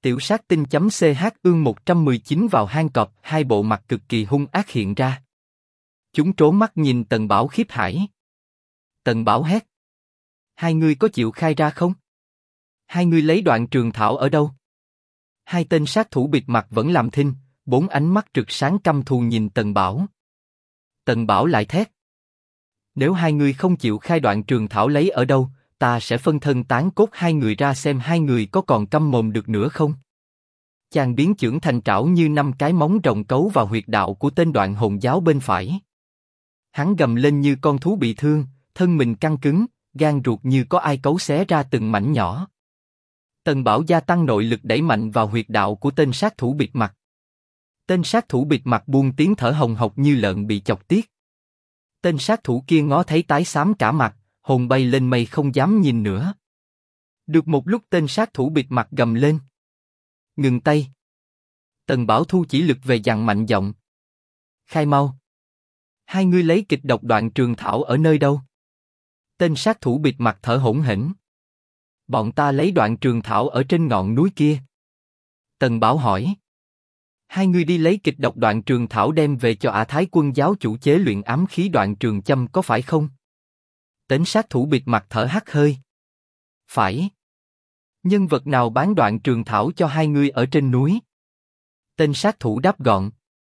Tiểu sát tinh.ch ương 119 vào hang cọp, hai bộ mặt cực kỳ hung ác hiện ra. Chúng trố mắt nhìn Tần Bảo khiếp hãi. Tần Bảo hét. Hai ngươi có chịu khai ra không? Hai ngươi lấy đoạn trường thảo ở đâu? Hai tên sát thủ bịt mặt vẫn làm thinh, bốn ánh mắt rực sáng căm thù nhìn Tần Bảo. Tần Bảo lại thét. Nếu hai ngươi không chịu khai đoạn trường thảo lấy ở đâu, ta sẽ phân thân tán cốt hai người ra xem hai người có còn câm mồm được nữa không. Chàng biến chưởng thành trảo như 5 cái móng rồng cấu vào huyệt đạo của tên Đoạn Hồn giáo bên phải. Hắn gầm lên như con thú bị thương, thân mình căng cứng, gan ruột như có ai cấu xé ra từng mảnh nhỏ. Tần Bảo gia tăng nội lực đẩy mạnh vào huyệt đạo của tên sát thủ bịt mặt. Tên sát thủ bịt mặt buông tiếng thở hồng hộc như lợn bị chọc tiết. Tên sát thủ kia ngó thấy tái xám cả mặt, hồn bay lên mây không dám nhìn nữa. Được một lúc tên sát thủ bịt mặt gầm lên. Ngừng tay. Tần Bảo thu chỉ lực về dằn mạnh giọng. Khai mau. Hai ngươi lấy kịch độc đoạn trường thảo ở nơi đâu? Tên sát thủ bịt mặt thở hổn hển. Bọn ta lấy đoạn trường thảo ở trên ngọn núi kia. Tần Bảo hỏi. Hai ngươi đi lấy kịch độc đoạn trường thảo đem về cho Ả Thái Quân giáo chủ chế luyện ám khí đoạn trường châm có phải không? Tên sát thủ bịt mặt thở hắt hơi. Phải. Nhân vật nào bán đoạn trường thảo cho hai ngươi ở trên núi? Tên sát thủ đáp gọn.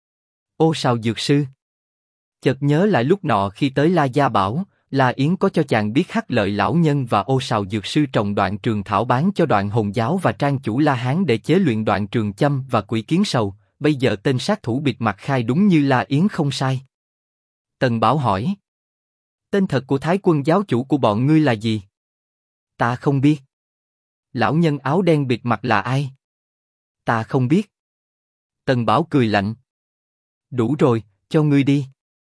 Ô Sào dược sư. Chợt nhớ lại lúc nọ khi tới La Gia bảo, La Yến có cho chàng biết Hắc Lợi lão nhân và Ô Sào dược sư trồng đoạn trường thảo bán cho Đoạn Hồn giáo và trang chủ La Hán để chế luyện đoạn trường châm và quỷ kiến sầu. Bây giờ tên sát thủ bịt mặt khai đúng như La Yến không sai. Tần Bảo hỏi. Tên thật của Thái Quân giáo chủ của bọn ngươi là gì? Ta không biết. Lão nhân áo đen bịt mặt là ai? Ta không biết. Tần Bảo cười lạnh. Đủ rồi, cho ngươi đi.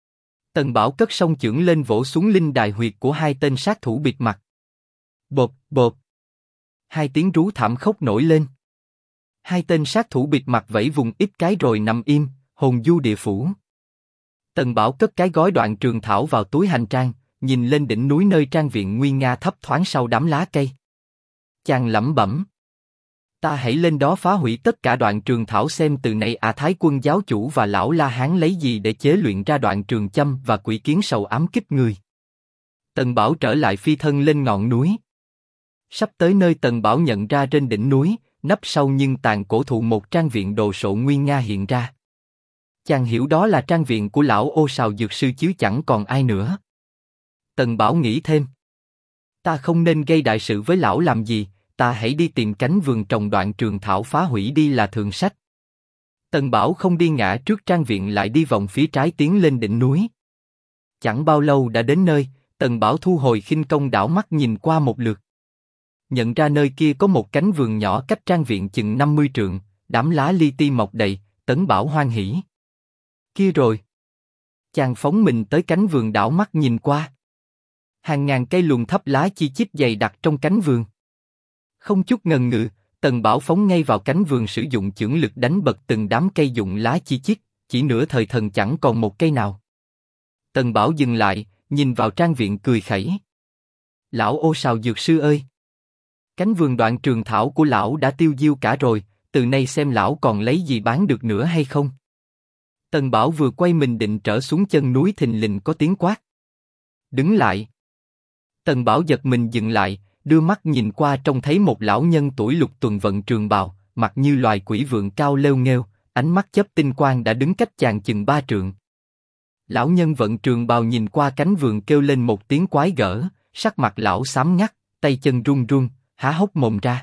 Tần Bảo cất song chưởng lên vỗ xuống linh đài huyệt của hai tên sát thủ bịt mặt. Bộp, bộp. Hai tiếng rú thảm khốc nổi lên. Hai tên sát thủ bịt mặt vẫy vùng ít cái rồi nằm im, hồn du địa phủ. Tần Bảo cất cái gói đoạn trường thảo vào túi hành trang, nhìn lên đỉnh núi nơi trang viện nguy nga thấp thoáng sau đám lá cây. Chàng lẩm bẩm. Ta hãy lên đó phá hủy tất cả đoạn trường thảo xem từ nay Ả Thái Quân giáo chủ và lão La Hán lấy gì để chế luyện ra đoạn trường châm và quỷ kiến sầu ám kích người. Tần Bảo trở lại phi thân lên ngọn núi. Sắp tới nơi Tần Bảo nhận ra trên đỉnh núi, nấp sau nhưng tàn cổ thụ một trang viện đồ sộ nguy nga hiện ra. Chàng hiểu đó là trang viện của lão Ô Sào dược sư chứ chẳng còn ai nữa. Tần Bảo nghĩ thêm. Ta không nên gây đại sự với lão làm gì, ta hãy đi tìm cánh vườn trồng đoạn trường thảo phá hủy đi là thượng sách. Tần Bảo không đi ngã trước trang viện lại đi vòng phía trái tiến lên đỉnh núi. Chẳng bao lâu đã đến nơi, Tần Bảo thu hồi khinh công đảo mắt nhìn qua một lượt. Nhận ra nơi kia có một cánh vườn nhỏ cách trang viện chừng 50 trượng, đám lá li ti mọc đầy, Tần Bảo hoan hỉ. Kia rồi. Chàng phóng mình tới cánh vườn đảo mắt nhìn qua. Hàng ngàn cây luồn thấp lá chi chít dày đặc trong cánh vườn. Không chút ngần ngừ, Tần Bảo phóng ngay vào cánh vườn sử dụng chưởng lực đánh bật từng đám cây dụng lá chi chít, chỉ nửa thời thần chẳng còn một cây nào. Tần Bảo dừng lại, nhìn vào trang viện cười khẩy. Lão Ô Sào dược sư ơi! Cánh vườn đoạn trường thảo của lão đã tiêu diêu cả rồi, từ nay xem lão còn lấy gì bán được nữa hay không. Tần Bảo vừa quay mình định trở xuống chân núi thình lình có tiếng quát. Đứng lại! Tần Bảo giật mình dừng lại, đưa mắt nhìn qua trông thấy một lão nhân tuổi lục tuần vận trường bào, mặt như loài quỷ vượn cao lêu nghêu, ánh mắt chớp tinh quang đã đứng cách chàng chừng 3 trượng. Lão nhân vận trường bào nhìn qua cánh vườn kêu lên một tiếng quái gở, sắc mặt lão xám ngắt, tay chân run run, há hốc mồm ra.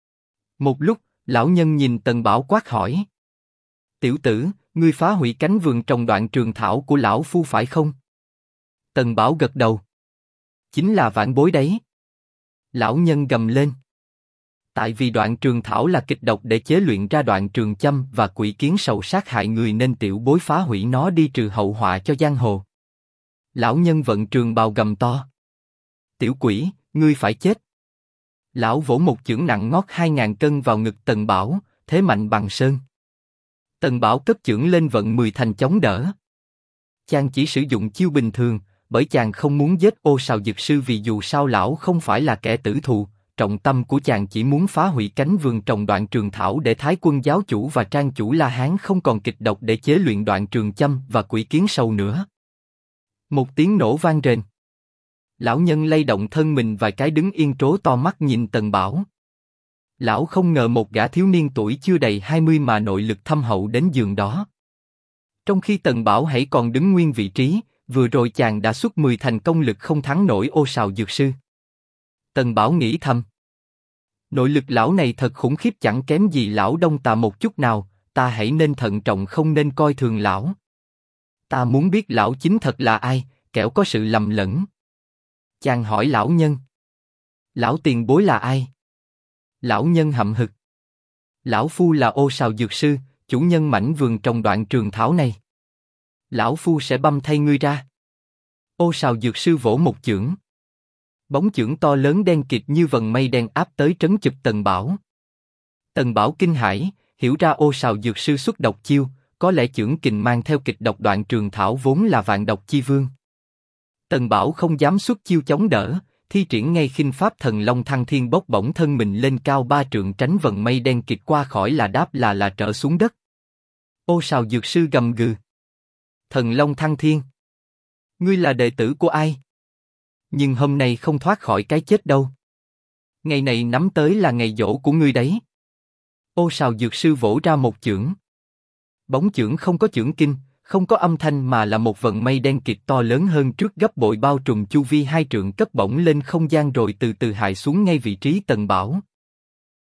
Một lúc, lão nhân nhìn Tần Bảo quát hỏi. Tiểu tử, ngươi phá hủy cánh vườn trồng đoạn trường thảo của lão phu phải không? Tần Bảo gật đầu. Chính là vãn bối đấy. Lão nhân gầm lên. Tại vì đoạn trường thảo là kịch độc để chế luyện ra đoạn trường châm và quỷ kiến sầu sát hại người nên tiểu bối phá hủy nó đi trừ hậu họa cho giang hồ. Lão nhân vận trường bào gầm to. Tiểu quỷ, ngươi phải chết. Lão vỗ một chưởng nặng ngót 2000 cân vào ngực Tần Bảo, thế mạnh bằng sơn. Tần Bảo cất chưởng lên vận 10 thành chống đỡ. Chàng chỉ sử dụng chiêu bình thường, bởi chàng không muốn giết Ô Sào dược sư vì dù sao lão không phải là kẻ tử thù, trọng tâm của chàng chỉ muốn phá hủy cánh vườn trồng Đoạn Trường Thảo để Thái Quân giáo chủ và Trang chủ La Hán không còn kịch độc để chế luyện Đoạn Trường Châm và Quỷ Kiến Sâu nữa. Một tiếng nổ vang rền. Lão nhân lay động thân mình vài cái đứng yên trố to mắt nhìn Tần Bảo. Lão không ngờ một gã thiếu niên tuổi chưa đầy 20 mà nội lực thâm hậu đến giường đó. Trong khi Tần Bảo hãy còn đứng nguyên vị trí, vừa rồi chàng đã xuất 10 thành công lực không thắng nổi Ô Sào Dược Sư. Tần Bảo nghĩ thầm. Nội lực lão này thật khủng khiếp, chẳng kém gì lão Đông Tà một chút nào, ta hãy nên thận trọng không nên coi thường lão. Ta muốn biết lão chính thật là ai, kẻo có sự lầm lẫn. Chàng hỏi lão nhân. Lão tiền bối là ai? Lão nhân hậm hực. Lão phu là Ô Sào Dược Sư, chủ nhân mảnh vườn trồng Đoạn Trường Thảo này. Lão phu sẽ băm thay ngươi ra. Ô Sào Dược Sư vỗ một chưởng. Bóng chưởng to lớn đen kịt như vần mây đen áp tới trấn chụp Tần Bảo. Tần Bảo kinh hãi, hiểu ra Ô Sào Dược Sư xuất độc chiêu, có lẽ chưởng kình mang theo kịch độc Đoạn Trường Thảo vốn là vạn độc chi vương. Tần Bảo không dám xuất chiêu chống đỡ, thi triển ngay khinh pháp Thần Long Thăng Thiên, bốc bổng thân mình lên cao 3 trượng tránh vần mây đen kịt qua khỏi là đáp là trở xuống đất. Ô Sào Dược Sư gầm gừ. Thần Long Thăng Thiên, ngươi là đệ tử của ai? Nhưng hôm nay không thoát khỏi cái chết đâu. Ngày này nắm tới là ngày giỗ của ngươi đấy. Ô Sào Dược Sư vỗ ra một chưởng. Bóng chưởng không có chưởng kinh, không có âm thanh mà là một vần mây đen kịt to lớn hơn trước gấp bội bao trùm chu vi 2 trượng cất bổng lên không gian rồi từ từ hạ xuống ngay vị trí Tần Bảo.